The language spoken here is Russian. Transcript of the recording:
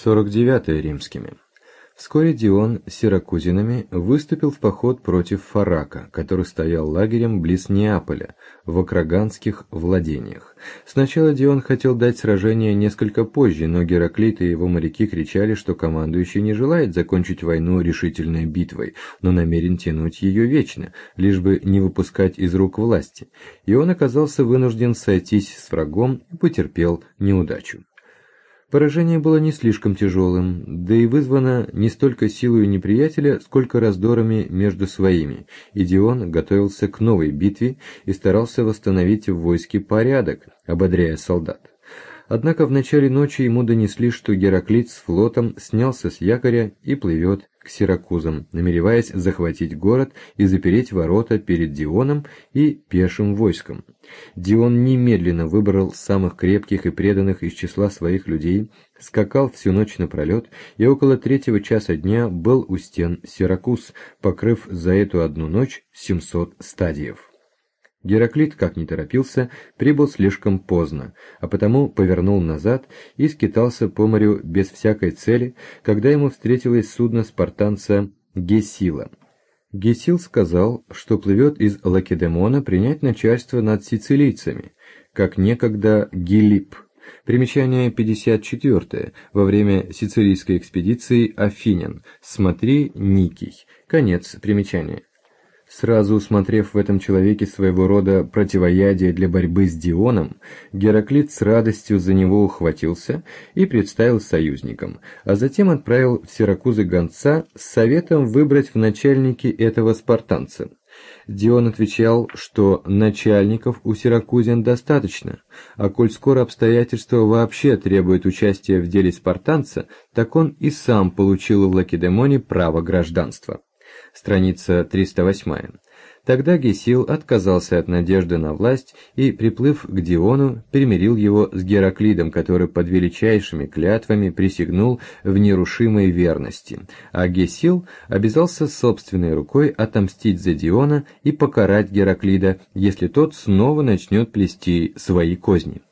49 римскими. Вскоре Дион с сиракузинами выступил в поход против Фарака, который стоял лагерем близ Неаполя, в Акраганских владениях. Сначала Дион хотел дать сражение несколько позже, но Гераклит и его моряки кричали, что командующий не желает закончить войну решительной битвой, но намерен тянуть ее вечно, лишь бы не выпускать из рук власти, и он оказался вынужден сойтись с врагом и потерпел неудачу. Поражение было не слишком тяжелым, да и вызвано не столько силой неприятеля, сколько раздорами между своими, и Дион готовился к новой битве и старался восстановить в войске порядок, ободряя солдат. Однако в начале ночи ему донесли, что Гераклит с флотом снялся с якоря и плывет к Сиракузам, намереваясь захватить город и запереть ворота перед Дионом и пешим войском. Дион немедленно выбрал самых крепких и преданных из числа своих людей, скакал всю ночь напролет и около 3 часа дня был у стен Сиракуз, покрыв за эту одну ночь 700 стадиев. Гераклит, как ни торопился, прибыл слишком поздно, а потому повернул назад и скитался по морю без всякой цели, когда ему встретилось судно спартанца Гесила. Гесил сказал, что плывет из Лакедемона принять начальство над сицилийцами, как некогда Гилипп. Примечание 54. Во время сицилийской экспедиции Афинян. Смотри Никий. Конец примечания. Сразу усмотрев в этом человеке своего рода противоядие для борьбы с Дионом, Гераклит с радостью за него ухватился и представил союзникам, а затем отправил в Сиракузы гонца с советом выбрать в начальники этого спартанца. Дион отвечал, что начальников у сиракузян достаточно, а коль скоро обстоятельства вообще требуют участия в деле спартанца, так он и сам получил в Лакедемоне право гражданства. Страница 308. Тогда Гесил отказался от надежды на власть и, приплыв к Диону, примирил его с Гераклидом, который под величайшими клятвами присягнул в нерушимой верности, а Гесил обязался собственной рукой отомстить за Диона и покарать Гераклида, если тот снова начнет плести свои козни.